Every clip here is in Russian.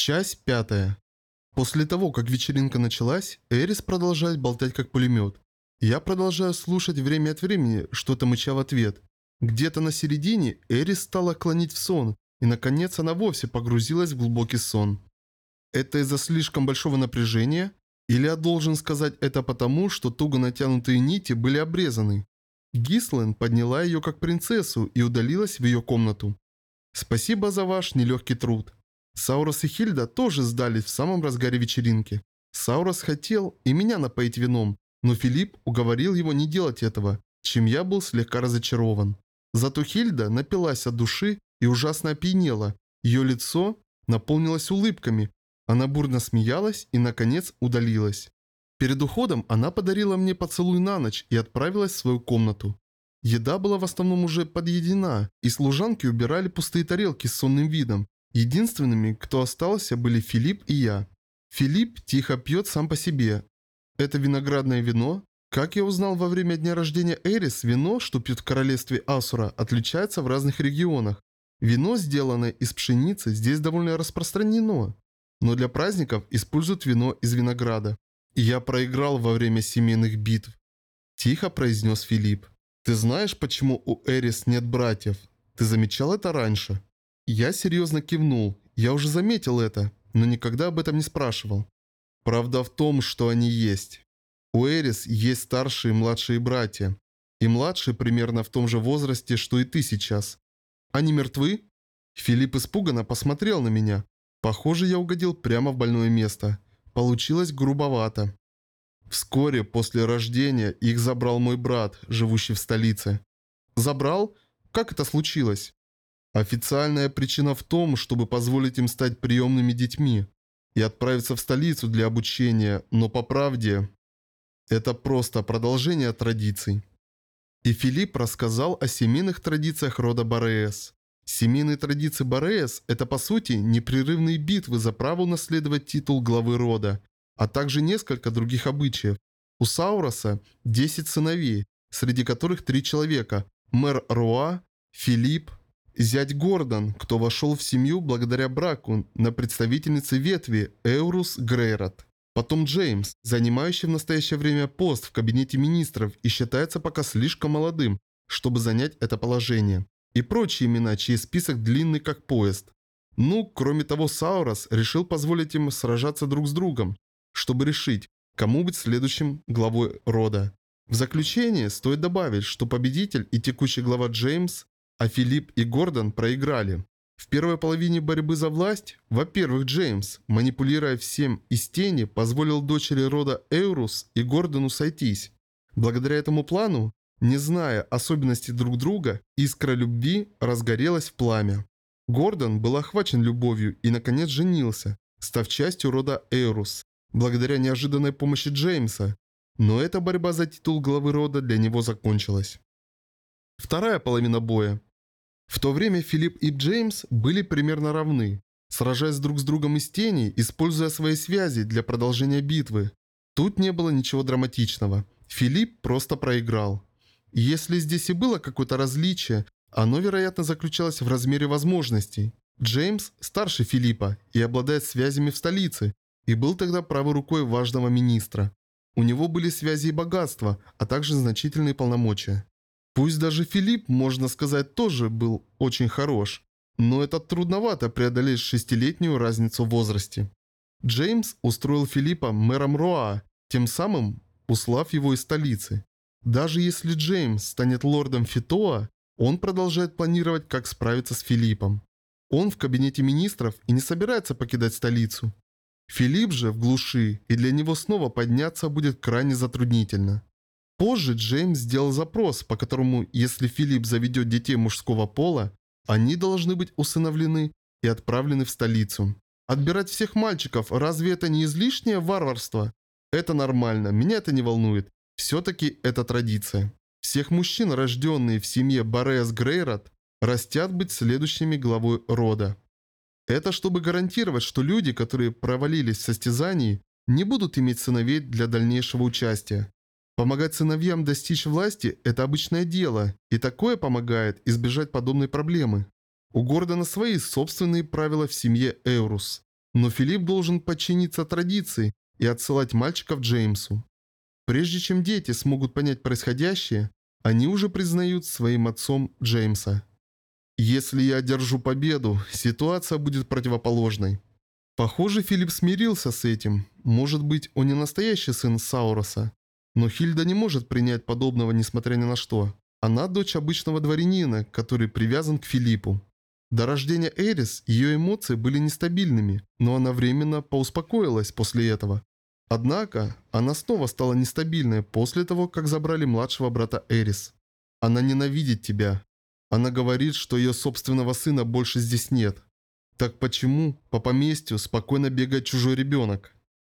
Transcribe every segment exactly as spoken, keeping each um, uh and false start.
Часть пятая. После того, как вечеринка началась, Эрис продолжает болтать как пулемет. Я продолжаю слушать время от времени, что-то мыча в ответ. Где-то на середине Эрис стала клонить в сон, и наконец она вовсе погрузилась в глубокий сон. Это из-за слишком большого напряжения? Или я должен сказать это потому, что туго натянутые нити были обрезаны? Гислен подняла ее как принцессу и удалилась в ее комнату. Спасибо за ваш нелегкий труд. Саурос и Хильда тоже сдались в самом разгаре вечеринки. Саурос хотел и меня напоить вином, но Филипп уговорил его не делать этого, чем я был слегка разочарован. Зато Хильда напилась от души и ужасно опьянела. Ее лицо наполнилось улыбками. Она бурно смеялась и, наконец, удалилась. Перед уходом она подарила мне поцелуй на ночь и отправилась в свою комнату. Еда была в основном уже подъедена, и служанки убирали пустые тарелки с сонным видом. Единственными, кто остался, были Филипп и я. Филипп тихо пьет сам по себе. Это виноградное вино. Как я узнал во время дня рождения Эрис, вино, что пьют в королевстве Асура, отличается в разных регионах. Вино, сделанное из пшеницы, здесь довольно распространено. Но для праздников используют вино из винограда. И я проиграл во время семейных битв. Тихо произнес Филипп. Ты знаешь, почему у Эрис нет братьев? Ты замечал это раньше? Я серьезно кивнул. Я уже заметил это, но никогда об этом не спрашивал. Правда в том, что они есть. У Эрис есть старшие и младшие братья. И младшие примерно в том же возрасте, что и ты сейчас. Они мертвы? Филипп испуганно посмотрел на меня. Похоже, я угодил прямо в больное место. Получилось грубовато. Вскоре после рождения их забрал мой брат, живущий в столице. Забрал? Как это случилось? Официальная причина в том, чтобы позволить им стать приемными детьми и отправиться в столицу для обучения, но по правде, это просто продолжение традиций. И Филипп рассказал о семейных традициях рода Бореес. Семейные традиции Бореес – это по сути непрерывные битвы за право наследовать титул главы рода, а также несколько других обычаев. У Сауроса десять сыновей, среди которых три человека – мэр Руа, Филипп, зять Гордон, кто вошел в семью благодаря браку на представительнице ветви Эурус Грейрот. Потом Джеймс, занимающий в настоящее время пост в кабинете министров и считается пока слишком молодым, чтобы занять это положение. И прочие имена, чей список длинный как поезд. Ну, кроме того, Саурос решил позволить им сражаться друг с другом, чтобы решить, кому быть следующим главой рода. В заключение стоит добавить, что победитель и текущий глава Джеймс, а Филипп и Гордон проиграли. В первой половине борьбы за власть, во-первых, Джеймс, манипулируя всем из тени, позволил дочери рода Эурус и Гордону сойтись. Благодаря этому плану, не зная особенностей друг друга, искра любви разгорелась в пламя. Гордон был охвачен любовью и, наконец, женился, став частью рода Эурус, благодаря неожиданной помощи Джеймса. Но эта борьба за титул главы рода для него закончилась. Вторая половина боя. В то время Филипп и Джеймс были примерно равны, сражаясь друг с другом из тени, используя свои связи для продолжения битвы. Тут не было ничего драматичного. Филипп просто проиграл. И если здесь и было какое-то различие, оно, вероятно, заключалось в размере возможностей. Джеймс старше Филиппа и обладает связями в столице, и был тогда правой рукой важного министра. У него были связи и богатства, а также значительные полномочия. Пусть даже Филипп, можно сказать, тоже был очень хорош, но это трудновато преодолеть шестилетнюю разницу в возрасте. Джеймс устроил Филиппа мэром Руа, тем самым услав его из столицы. Даже если Джеймс станет лордом Фитоа, он продолжает планировать, как справиться с Филиппом. Он в кабинете министров и не собирается покидать столицу. Филипп же в глуши, и для него снова подняться будет крайне затруднительно. Позже Джеймс сделал запрос, по которому, если Филипп заведет детей мужского пола, они должны быть усыновлены и отправлены в столицу. Отбирать всех мальчиков, разве это не излишнее варварство? Это нормально, меня это не волнует. Все-таки это традиция. Всех мужчин, рожденные в семье Бореес Грейрот, растят быть следующими главой рода. Это чтобы гарантировать, что люди, которые провалились в состязании, не будут иметь сыновей для дальнейшего участия. Помогать сыновьям достичь власти – это обычное дело, и такое помогает избежать подобной проблемы. У Гордона свои собственные правила в семье Эурус. Но Филипп должен подчиниться традиции и отсылать мальчиков Джеймсу. Прежде чем дети смогут понять происходящее, они уже признают своим отцом Джеймса. Если я одержу победу, ситуация будет противоположной. Похоже, Филипп смирился с этим. Может быть, он не настоящий сын Сауроса. Но Хильда не может принять подобного, несмотря ни на что. Она дочь обычного дворянина, который привязан к Филиппу. До рождения Эрис ее эмоции были нестабильными, но она временно поуспокоилась после этого. Однако, она снова стала нестабильной после того, как забрали младшего брата Эрис. Она ненавидит тебя. Она говорит, что ее собственного сына больше здесь нет. Так почему по поместью спокойно бегает чужой ребенок?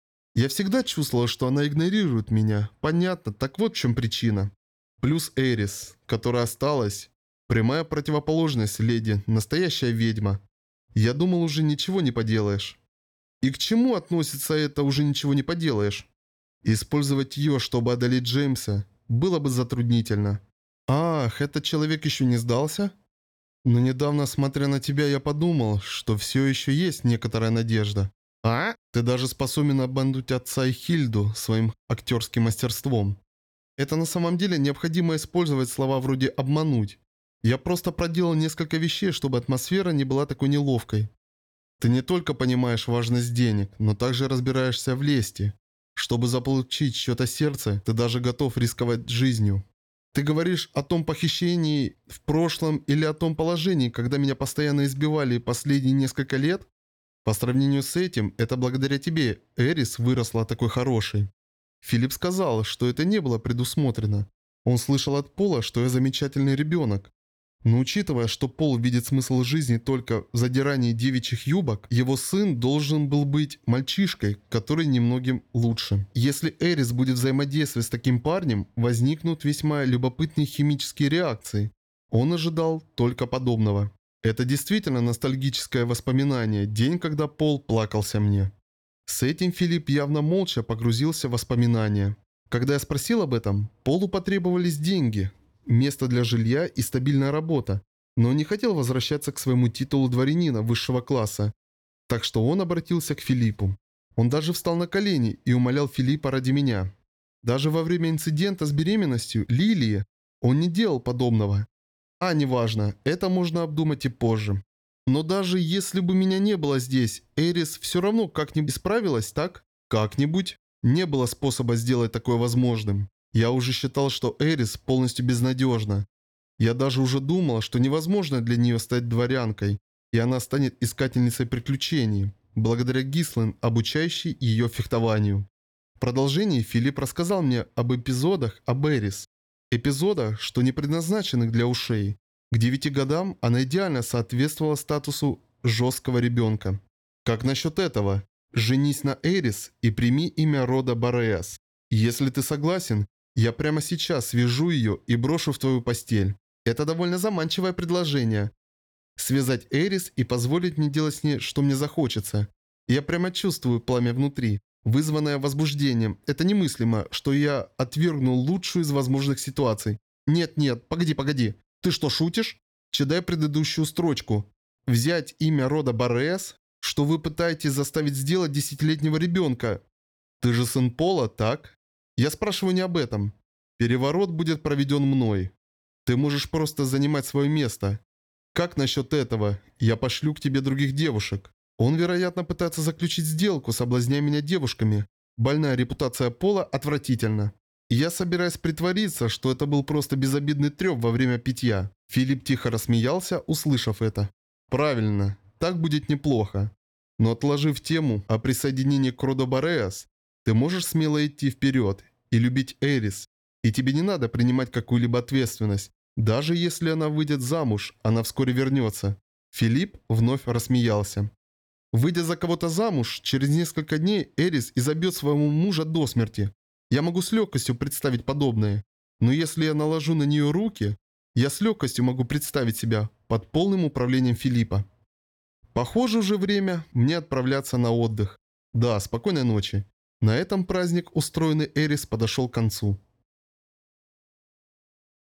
Я всегда чувствовала, что она игнорирует меня. Понятно, так вот в чем причина. Плюс Эрис, которая осталась. Прямая противоположность леди, настоящая ведьма. Я думал, уже ничего не поделаешь. И к чему относится это «уже ничего не поделаешь»? Использовать ее, чтобы одолеть Джеймса, было бы затруднительно. Ах, этот человек еще не сдался? Но недавно, смотря на тебя, я подумал, что все еще есть некоторая надежда. А? Ты даже способен обмануть отца и Хильду своим актерским мастерством. Это на самом деле необходимо использовать слова вроде «обмануть». Я просто проделал несколько вещей, чтобы атмосфера не была такой неловкой. Ты не только понимаешь важность денег, но также разбираешься в лести. Чтобы заполучить чье-то сердце, ты даже готов рисковать жизнью. Ты говоришь о том похищении в прошлом или о том положении, когда меня постоянно избивали последние несколько лет? По сравнению с этим, это благодаря тебе Эрис выросла такой хорошей. Филипп сказал, что это не было предусмотрено. Он слышал от Пола, что я замечательный ребенок. Но учитывая, что Пол видит смысл жизни только в задирании девичьих юбок, его сын должен был быть мальчишкой, который немногим лучше. Если Эрис будет взаимодействовать с таким парнем, возникнут весьма любопытные химические реакции. Он ожидал только подобного. Это действительно ностальгическое воспоминание, день, когда Пол плакался мне. С этим Филипп явно молча погрузился в воспоминания. Когда я спросил об этом, Полу потребовались деньги, место для жилья и стабильная работа, но он не хотел возвращаться к своему титулу дворянина высшего класса, так что он обратился к Филиппу. Он даже встал на колени и умолял Филиппа ради меня. Даже во время инцидента с беременностью Лилии он не делал подобного. А, неважно, это можно обдумать и позже. Но даже если бы меня не было здесь, Эрис все равно как-нибудь справилась, так? Как-нибудь. Не было способа сделать такое возможным. Я уже считал, что Эрис полностью безнадежна. Я даже уже думал, что невозможно для нее стать дворянкой, и она станет искательницей приключений, благодаря Гислен, обучающей ее фехтованию. В продолжении Филипп рассказал мне об эпизодах об Эрис. Эпизодах, что не предназначенных для ушей. К девяти годам она идеально соответствовала статусу жесткого ребенка. Как насчет этого? Женись на Эрис и прими имя рода Бореас. Если ты согласен, я прямо сейчас свяжу ее и брошу в твою постель. Это довольно заманчивое предложение. Связать Эрис и позволить мне делать с ней, что мне захочется. Я прямо чувствую пламя внутри, вызванное возбуждением. Это немыслимо, что я отвергнул лучшую из возможных ситуаций. Нет-нет, погоди, погоди. Ты что, шутишь? Читай предыдущую строчку. Взять имя рода Бореас? Что вы пытаетесь заставить сделать десятилетнего ребенка? Ты же сын Пола, так? Я спрашиваю не об этом. Переворот будет проведен мной. Ты можешь просто занимать свое место. Как насчет этого? Я пошлю к тебе других девушек. Он, вероятно, пытается заключить сделку, соблазняя меня девушками. Больная репутация Пола отвратительна. Я собираюсь притвориться, что это был просто безобидный треп во время питья. Филипп тихо рассмеялся, услышав это. Правильно, так будет неплохо. Но отложив тему о присоединении к роду Бореас, ты можешь смело идти вперед и любить Эрис. И тебе не надо принимать какую-либо ответственность. Даже если она выйдет замуж, она вскоре вернется. Филипп вновь рассмеялся. Выйдя за кого-то замуж, через несколько дней Эрис изобьет своего мужа до смерти. Я могу с легкостью представить подобное. Но если я наложу на нее руки, я с легкостью могу представить себя под полным управлением Филиппа. Похоже, уже время мне отправляться на отдых. Да, спокойной ночи. На этом праздник, устроенный Эрис, подошел к концу.